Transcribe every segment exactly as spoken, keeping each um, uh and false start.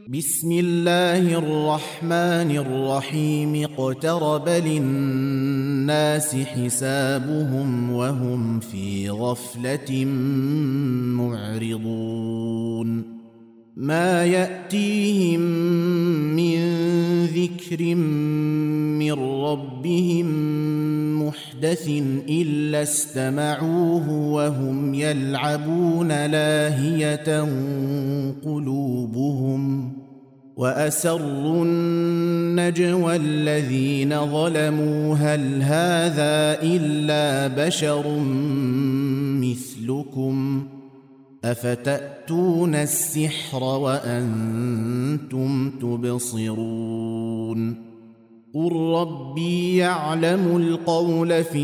بسم الله الرحمن الرحيم اقترب للناس حسابهم وهم في غفلة معرضون ما يأتيهم من ذكر من ربهم محدث إلا استمعوه وهم يلعبون لاهية قلوبهم وأسروا النجوى الذين ظلموا هل هذا إلا بشر مثلكم أفتأتون السحر وأنتم تبصرون قل ربي يعلم القول في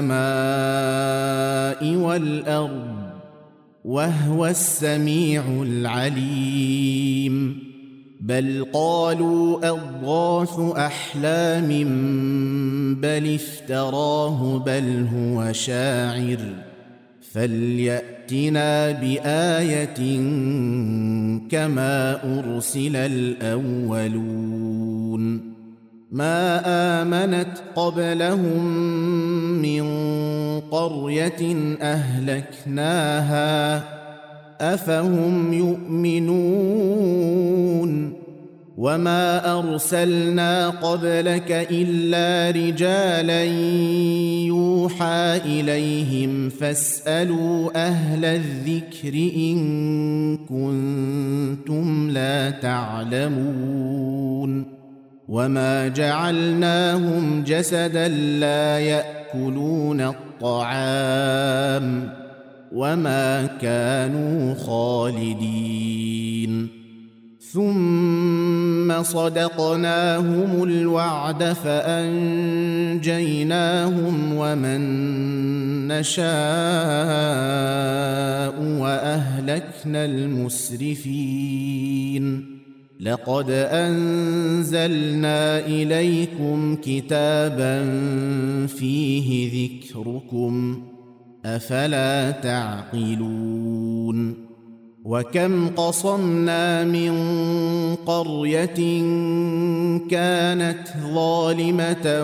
السماء والأرض وهو السميع العليم بل قالوا أضغاث أحلام بل افتراه بل هو شاعر فليأتنا بآية كما أرسل الأولون ما آمنت قبلهم من قرية أهلكناها أفهم يؤمنون وما أرسلنا قبلك إلا رجالا يوحى إليهم فاسألوا أهل الذكر إن كنتم لا تعلمون وما جعلناهم جسدا لا يأكلون الطعام وما كانوا خالدين ثم صدقناهم الوعد فأنجيناهم ومن نشاء وأهلكنا المسرفين لقد أنزلنا إليكم كتابا فيه ذكركم أفلا تعقلون وكم قصمنا من قرية كانت ظالمة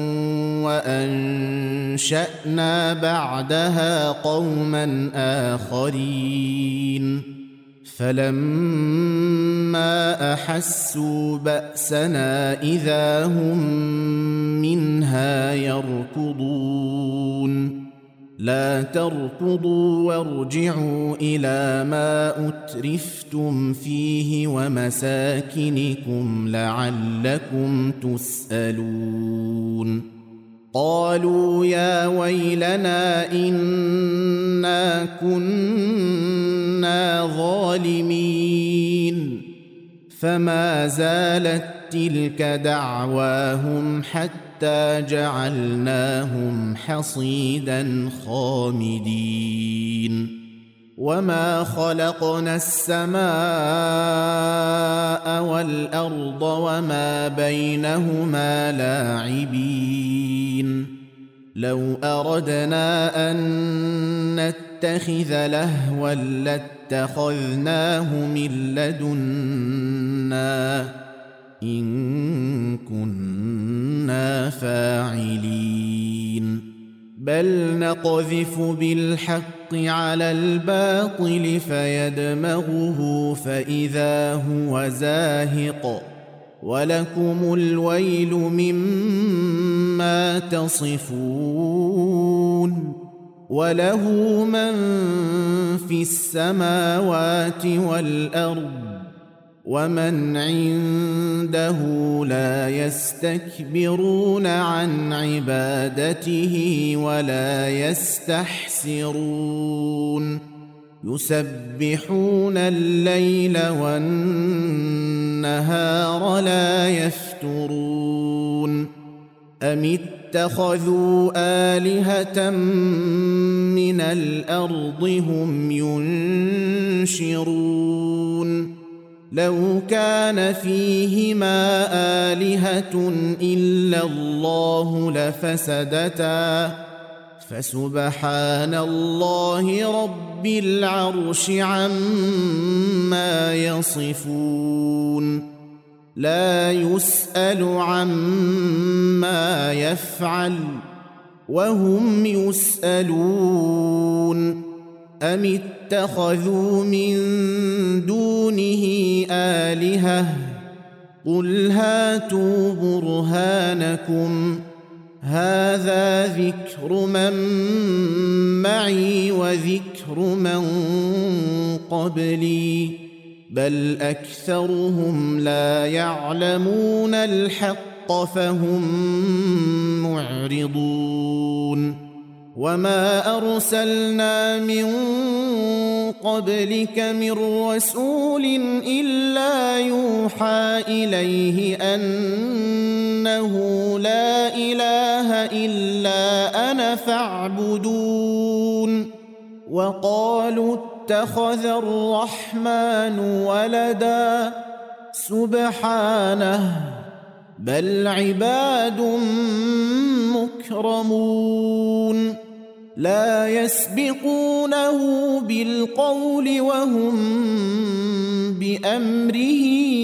وأنشأنا بعدها قوما آخرين فلما أحسوا بأسنا إذا هم منها يركضون لا تركضوا وارجعوا إلى ما أترفتم فيه ومساكنكم لعلكم تسألون قالوا يا ويلنا إنا كنا ظالمين فما زالت تلك دعواهم حتى جعلناهم حصيدا خامدين وما خلقنا السماء والأرض وما بينهما لاعبين لو أردنا أن نتخذ لهوا لاتخذناه من لدنا إن كنا فاعلين بل نقذف بالحق على الباطل فيدمغه فإذا هو زاهق ولكم الويل مما تصفون وله من في السماوات والأرض ومن عنده لا يستكبرون عن عبادته ولا يستحسرون يسبحون الليل والنهار لا يفترون أم اتخذوا آلهة من الأرض هم ينشرون لو كان فيهما آلهة إلا الله لفسدتا فسبحان الله رب العرش عما يصفون لا يسأل عما يفعل وهم يسألون أم اتخذوا من دونه آلهة قل هاتوا برهانكم هذا ذكر من معي وذكر من قبلي بل أكثرهم لا يعلمون الحق فهم معرضون وما أرسلنا من قبلك من رسول إلا يوحى إليه أنه لا إله إلا أنا فاعبدون وقالوا اتخذ الرحمن ولدا سبحانه بل عباد مكرمون لا يسبقونه بالقول وهم بأمره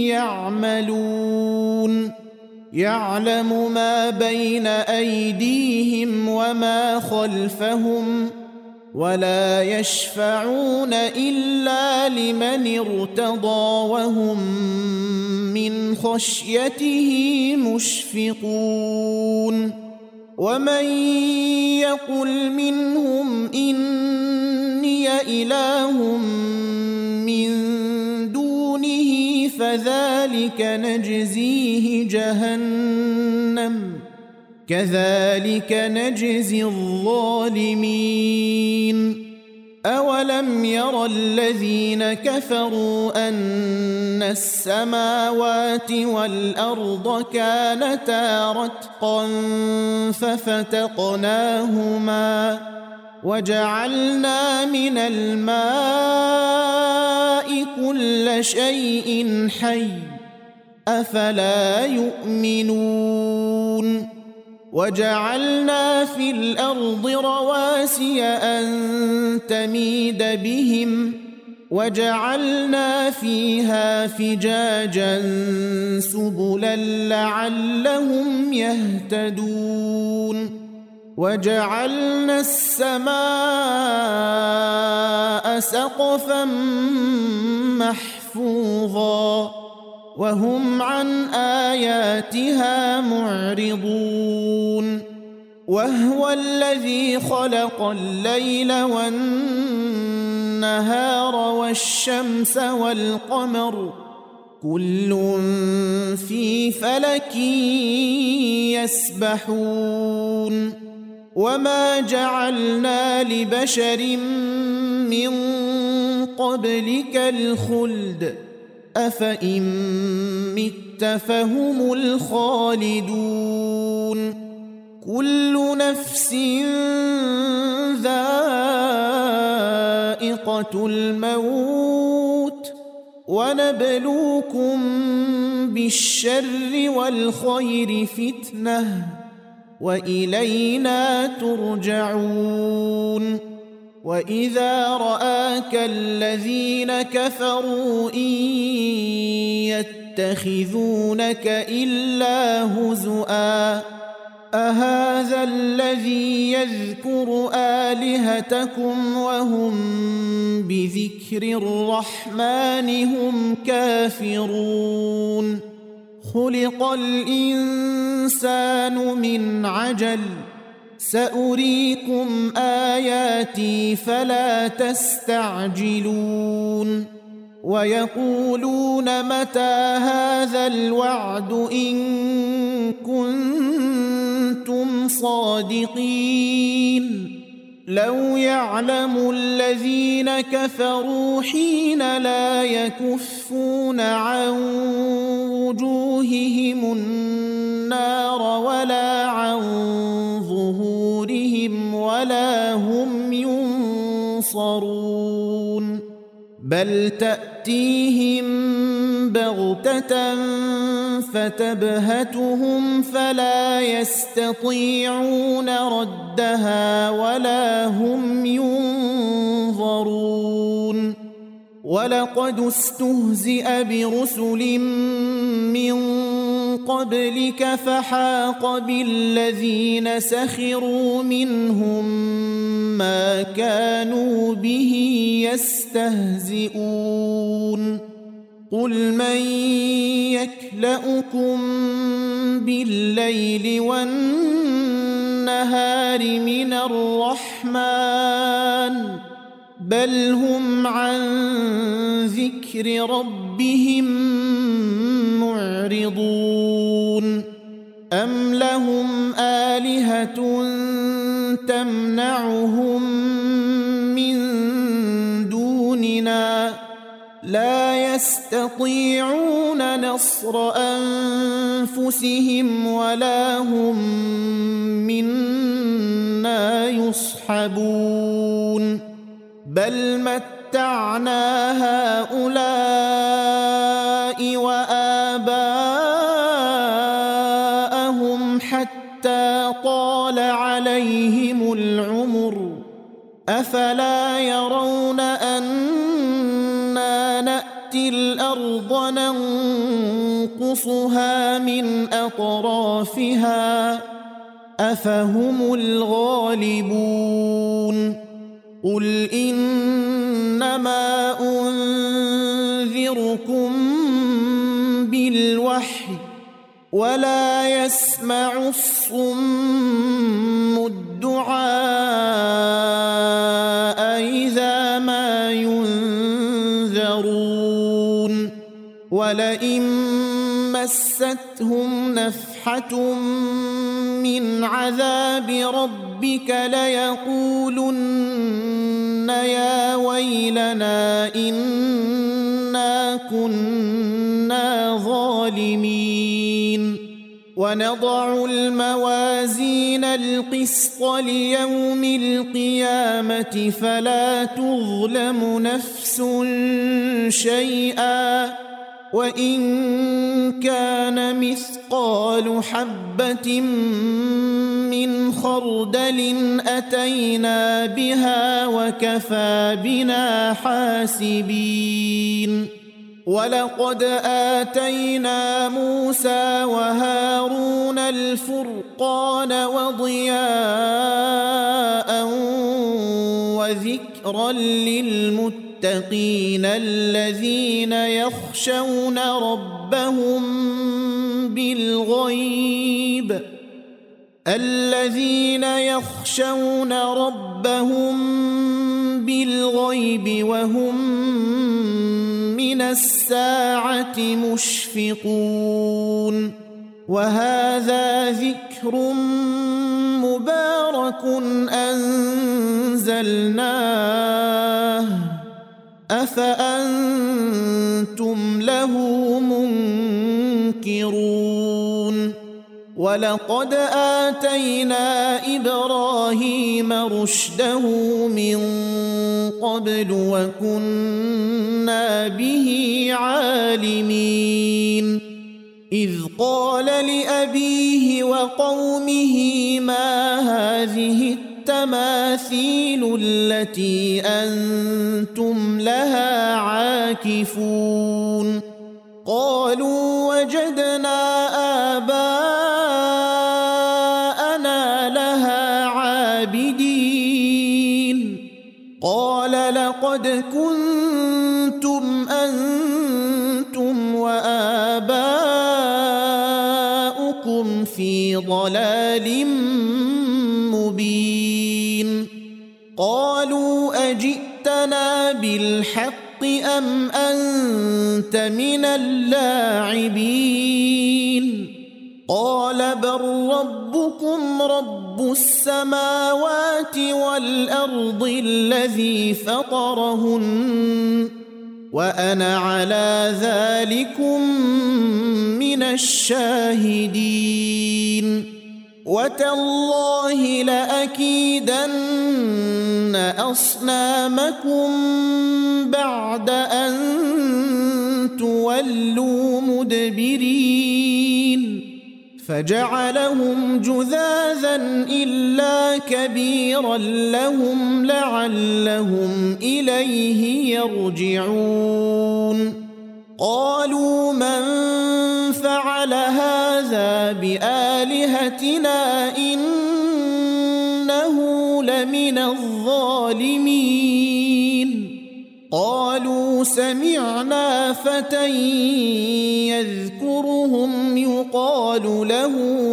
يعملون يعلم ما بين أيديهم وما خلفهم ولا يشفعون إلا لمن ارتضى وهم من خشيته مشفقون ومن يقل منهم إني إله من دونه فذلك نجزيه جهنم كذلك نجزي الظالمين أولم ير الذين كفروا أن السماوات والأرض كانتا رتقا ففتقناهما وجعلنا من الماء كل شيء حي أفلا يؤمنون وجعلنا في الأرض رواسي أن تميد بهم وجعلنا فيها فجاجا سبلا لعلهم يهتدون وجعلنا السماء سقفا محفوظا وهم عن آياتها معرضون وهو الذي خلق الليل والنهار والشمس والقمر كل في فلك يسبحون وما جعلنا لبشر من قبلك الخلد أفإن مت فهم الخالدون كل نفس ذائقة الموت ونبلوكم بالشر والخير فتنة وإلينا ترجعون وإذا رآك الذين كفروا إن يتخذونك إلا هزؤا أهذا الذي يذكر آلهتكم وهم بذكر الرحمن هم كافرون خلق الإنسان من عجل سأريكم آياتي فلا تستعجلون ويقولون متى هذا الوعد إن كنتم صادقين لو يعلم الذين كفروا حين لا يكفون عن وجوههم النار ولا عن ظهورهم ولا هم ينصرون بل تأتيهم بغتة بغتة فتبهتهم فلا يستطيعون ردها ولا هم ينظرون ولقد استهزئ برسل من قبلك فحاق بالذين سخروا منهم ما كانوا به يستهزئون قل من يكلؤكم بالليل والنهار من الرحمن بل هم عن ذكر ربهم معرضون أم لهم آلهة تمنعهم من دوننا لا يستطيعون نصر أنفسهم ولا هم منا يصحبون بل متعنا هؤلاء وآباءهم حتى طال عليهم العمر أفلا يرون أنا نأتي الأرض ننقصها من أطرافها أفهم الغالبون قل إنما أنذركم بالوحي ولا يسمع الصم الدعاء إذا ما ينذرون ولئن مستهم نفحة من عذاب ربك ليقولن يا ويلنا إنا كنا ظالمين ونضع الموازين القسط ليوم القيامة فلا تظلم نفس شيئا وإن كان مثقال حبة من خردل أتينا بها وكفى بنا حاسبين ولقد آتينا موسى وهارون الفرقان وضياء وذكرا للمتقين الذين يخشون ربهم بالغيب الذين يخشون ربهم بالغيب وهم من الساعة مشفقون وهذا ذكر مبارك أنزلناه أفأنتم له منكرون ولقد آتينا إبراهيم رشده من قبل وكنا به عالمين إذ قال لأبيه وقومه ما هذه التماثيل التي أنتم لها عاكفون قالوا وجدنا آباءنا لها عابدين قال لقد كنتم أنتم وآباؤكم في ضلال مبين قالوا أجئتنا بالحق أم أنت من اللاعبين قال بل ربكم رب السماوات والأرض الذي فطرهن وأنا على ذلكم من الشاهدين وتالله لأكيدن أصنامكم بعد أن تولوا مدبرين فجعلهم جذاذا إلا كبيرا لهم لعلهم إليه يرجعون قالوا من فعل هذا بآلهتنا إنه لمن الظالمين قالوا سمعنا فتى يذكرهم يقال له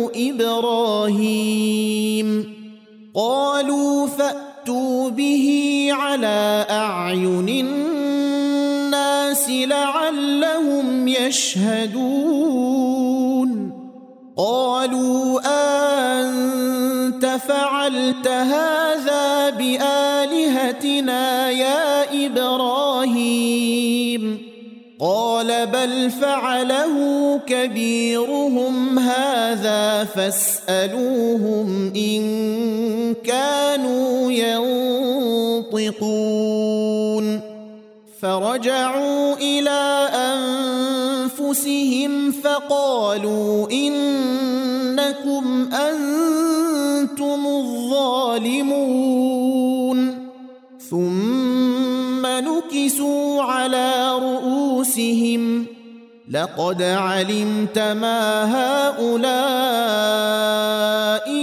إبراهيم قالوا فأتوا به على أعين الناس لعلهم يشهدون قالوا أنت فعلت هذا بآلهتنا يا إبراهيم قال بل فعله كبيرهم هذا فاسألوهم إن كانوا ينطقون فرجعوا إلى أنفسهم فقالوا إنكم أنتم الظالمون ثم نكسوا على رؤوسهم لقد علمت ما هؤلاء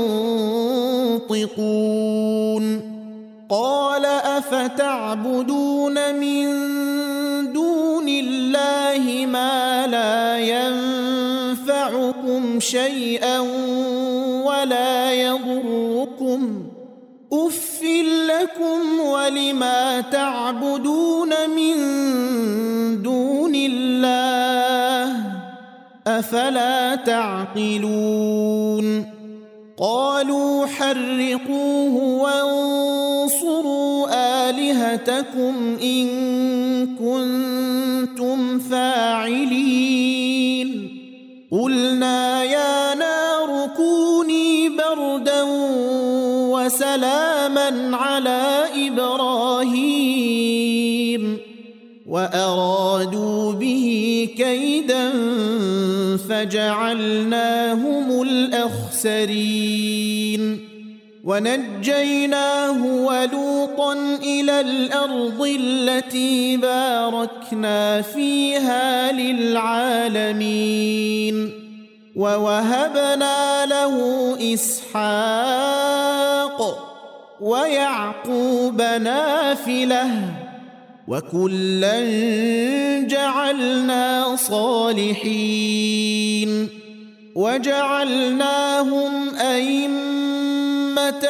ينطقون قال أفتعبدون من دون الله ما لا ينفعكم شيئا ولا يضركم أف لكم ولما تعبدون من دون الله أفلا تعقلون قالوا حرقوه وانصروا آلهتكم إن كنتم فاعلين قلنا يا نار كوني بردا وسلاما على إبراهيم وأرادوا به كيدا فجعلناهم الأخسرين ونجيناه ولوطا إلى الأرض التي باركنا فيها للعالمين ووهبنا له إسحاق ويعقوب نافلة وكلا جعلنا صالحين وجعلناهم أئمة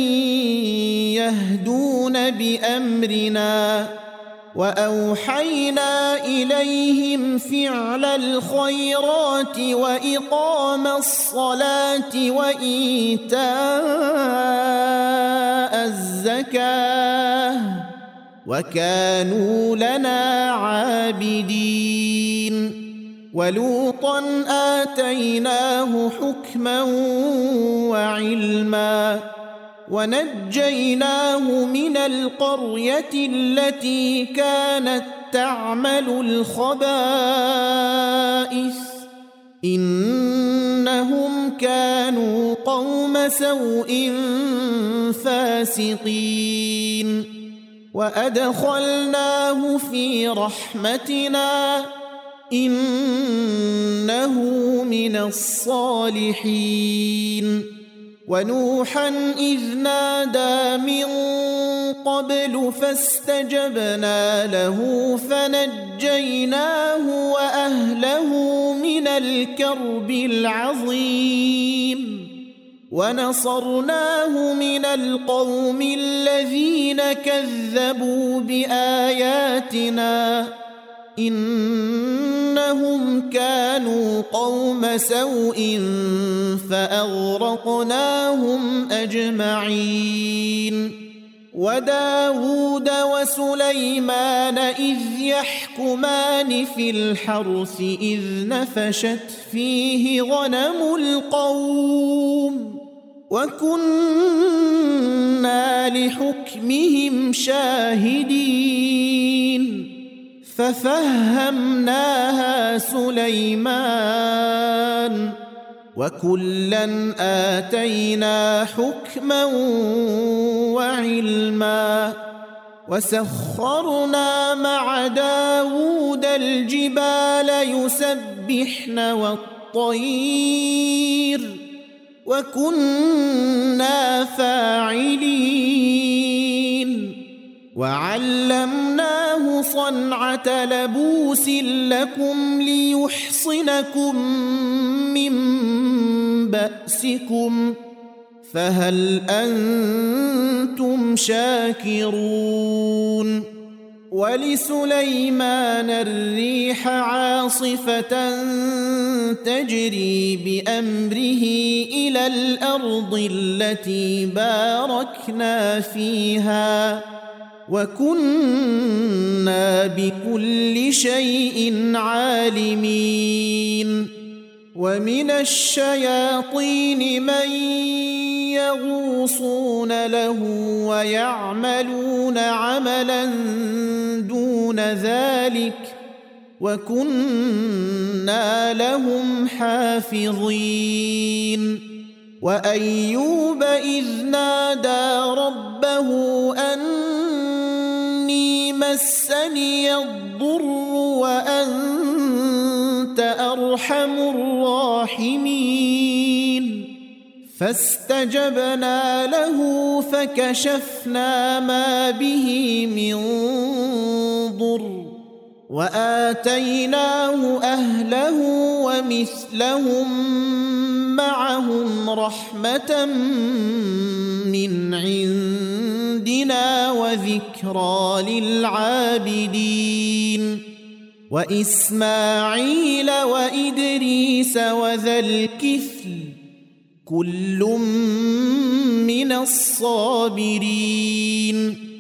يهدون بأمرنا وأوحينا إليهم فعل الخيرات وإقام الصلاة وإيتاء الزكاة وكانوا لنا عابدين ولوطا آتيناه حكما وعلما ونجيناه من القرية التي كانت تعمل الخبائث إنهم كانوا قوم سوء فاسقين وأدخلناه في رحمتنا إنه من الصالحين ونوحا إذ نادى من قبل فاستجبنا له فنجيناه وأهله من الكرب العظيم ونصرناه من القوم الذين كذبوا بآياتنا إنهم كانوا قوم سوء فأغرقناهم أجمعين وداود وسليمان إذ يحكمان في الحرث إذ نفشت فيه غنم القوم وكنا لحكمهم شاهدين ففهمناها سليمان وكلا آتينا حكما وعلما وسخرنا مع داود الجبال يسبحن والطير وكنا فاعلين وعلمناه صنعة لبوس لكم ليحصنكم من بأسكم فهل أنتم شاكرون ولسليمان الريح عاصفة تجري بأمره إلى الأرض التي باركنا فيها وكنا بكل شيء عالمين ومن الشياطين من يغوصون له ويعملون عملا دون ذلك وكنا لهم حافظين وأيوب إذ نادى ربه أني مسني الضر وأنت أرحم الراحمين فاستجبنا له فكشفنا ما به من ضر وآتيناه أهله ومثلهم معهم رحمة من عندنا وذكرى للعابدين وإسماعيل وإدريس وذا الكفل كل من الصابرين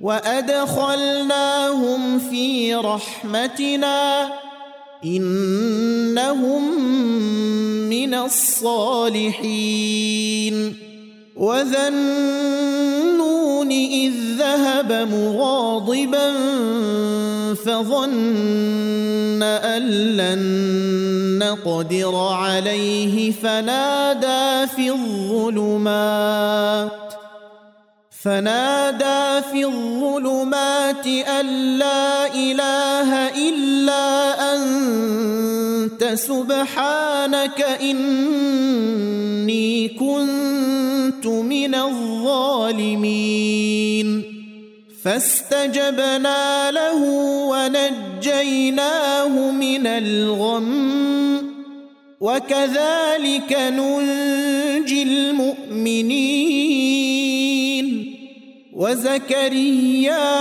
وأدخلناهم في رحمتنا إنهم من الصالحين وذا النون إذ ذهب مغاضبا فظن أن لن نقدر عليه فنادى في الظلمات فنادى في الظلمات أن لا إله إلا أنت سبحانك إني كنت من الظالمين فاستجبنا له ونجيناه من الغم وكذلك ننجي المؤمنين وزكريا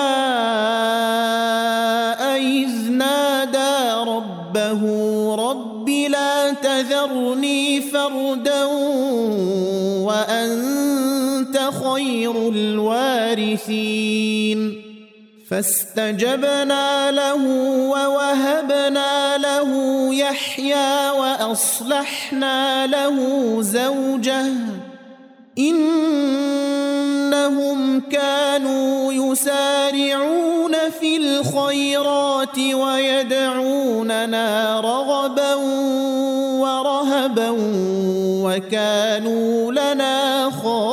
إذ نادى ربه رب لا تذرني فردا وأنت خير الوارثين فاستجبنا له ووهبنا له يحيى وأصلحنا له زوجه إنهم كانوا يسارعون في الخيرات ويدعوننا رغبا ورهبا وكانوا لنا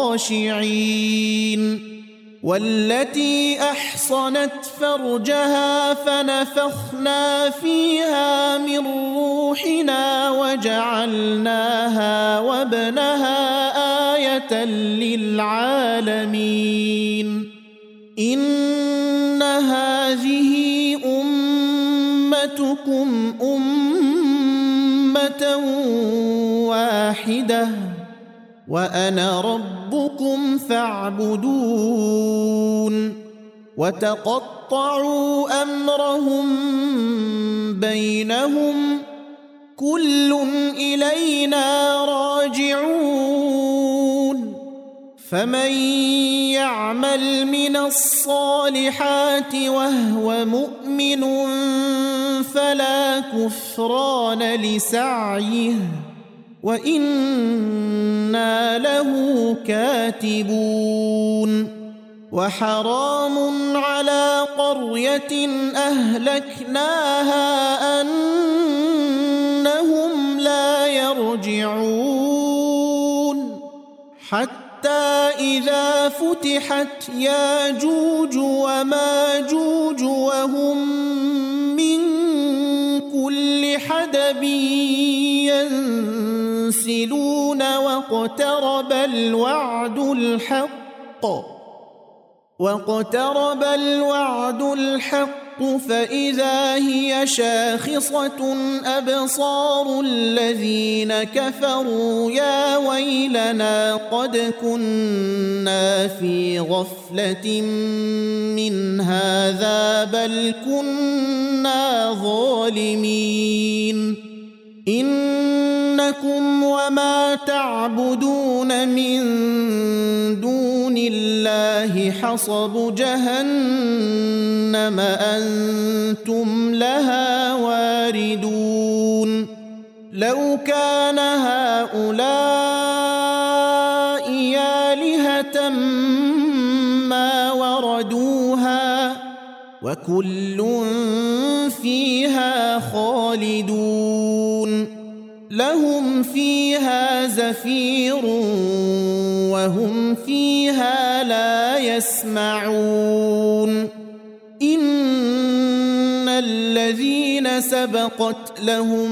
خاشعين والتي أحصنت فرجها فنفخنا فيها من روحنا وجعلناها وابنها آية للعالمين إن هذه أمتكم أمة واحدة وأنا ربكم فاعبدون وتقطعوا أمرهم بينهم كل إلينا راجعون فمن يعمل من الصالحات وهو مؤمن فلا كفران لسعيه وإنا له كاتبون وحرام على قرية أهلكناها أنهم لا يرجعون حتى إذا فتحت ياجوج وماجوج وهم من كل حدب ينسلون واقترب الوعد الحق واقترب الوعد الحق فإذا هي شاخصة أبصار الذين كفروا يا ويلنا قد كنا في غفلة من هذا بل كنا ظالمين إنكم وما تعبدون من دون الله حصب جهنم أنتم لها واردون لو كان هؤلاء آلهة ما وردوها وكل فيها خالدون لهم فيها زفير وهم فيها لا يسمعون إن الذين سبقت لهم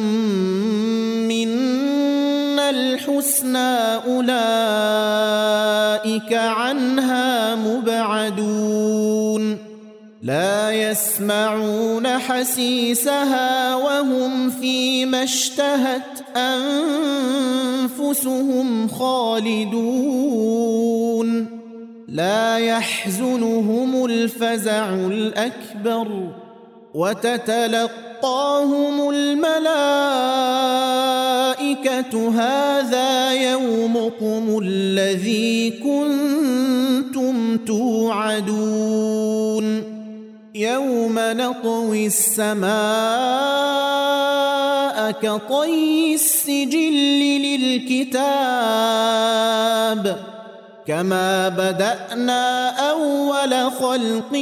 منا الحسنى أولئك عنها مبعدون لا يسمعون حسيسها وهم فيما اشتهت أنفسهم خالدون لا يحزنهم الفزع الأكبر وتتلقاهم الملائكة هذا يومكم الذي كنتم توعدون يوم نطوي السماء كطي السجل للكتاب كما بدأنا أول خلق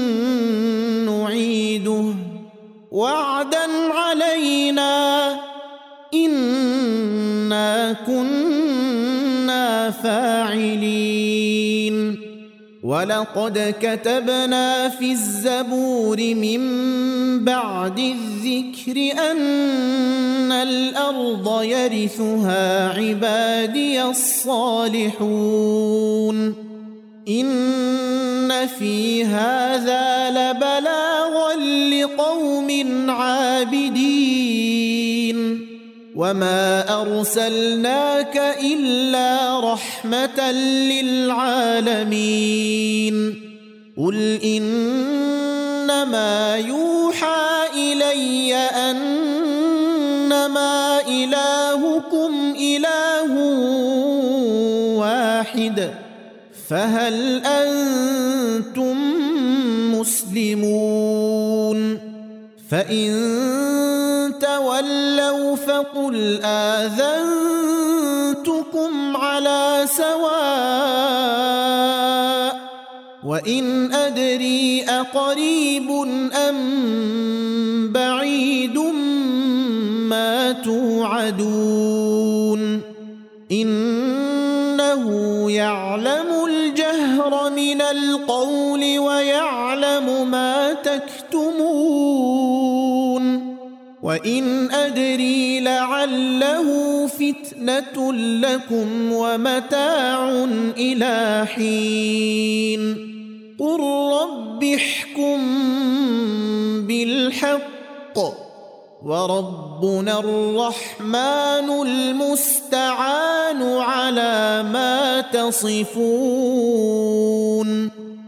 نعيده وعدا علينا إنا كنا فاعلين ولقد كتبنا في الزبور من بعد الذكر أن الأرض يرثها عبادي الصالحون إن في هذا لبلاغا لقوم عابدين وما أرسلناك إلا رحمة للعالمين قل إنما يوحى إلي أنما إلهكم إله واحد فهل أنتم مسلمون فإن تولوا فقل آذنتكم على سواء وإن أدري أقريب أم بعيد ما توعدون إنه يعلم الجهر من القول ويعلم ما تكتمون وإن أدري لعله فتنة لكم ومتاع إلى حين قل رب احكم بالحق وربنا الرحمن المستعان على ما تصفون